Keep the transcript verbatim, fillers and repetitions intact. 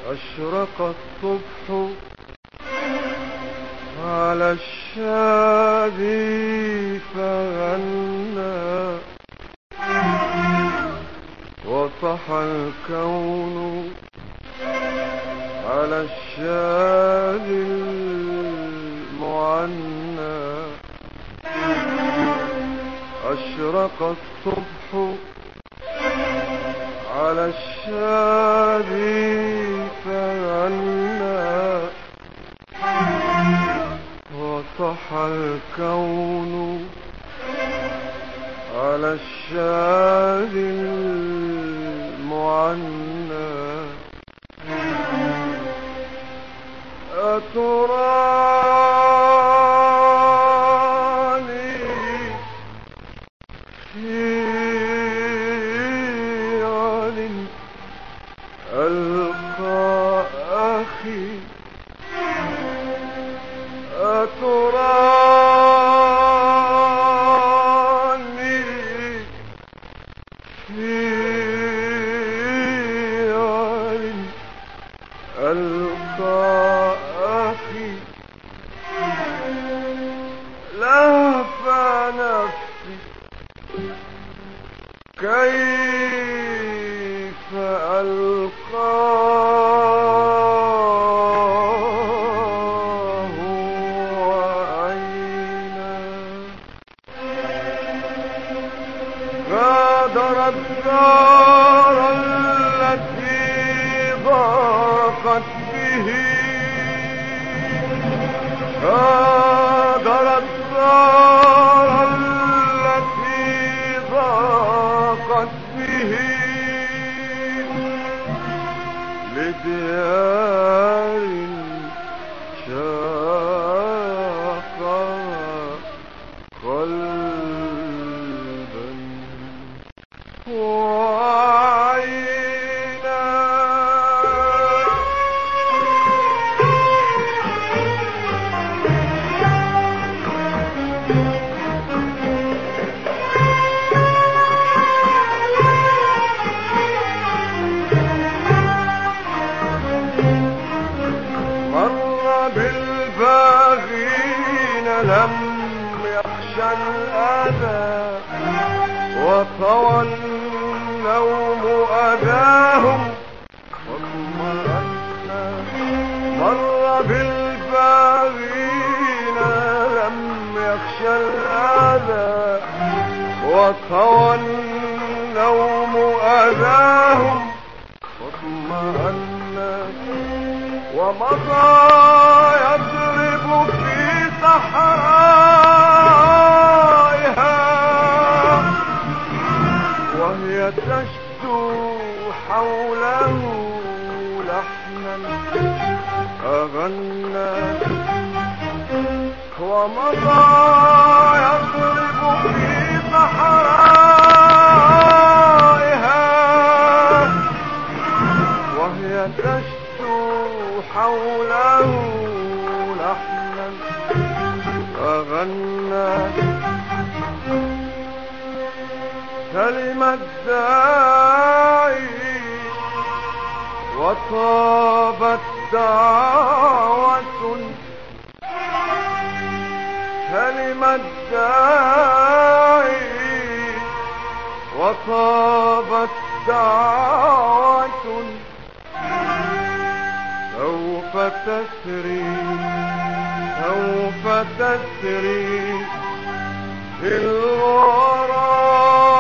أشرق الصبح على الشادي فغنى، وصح الكون على الشادي المعنى. أشرق الصبح على الشادي فغنى، وصح الكون على الشادي المعنى. أتراني في عال ألقى أخي، أتراني في عال ألقى أخي، لهف نفسي كيف ألقاه وأين غادر الدار التي ضاقت به، غادر الدار التي ضاقت به لديار شاقها قلبا وعينا. بالباغين لم يخش الأذى، وطوى النوم أذاهم واطمأن. مر بالباغين لم يخش الأذى، وطوى النوم أذاهم واطمأن. ومضى يضرب في صحرائها، وهي تشدو حوله لحنا أغنى. ومضى يضرب في صحرائها، وهي تشدو حوله لحنا أغنى. سلم الداعي وطابت دعوة، سلم الداعي وطابت دعوة. سوف تسري سوف تسري في الورى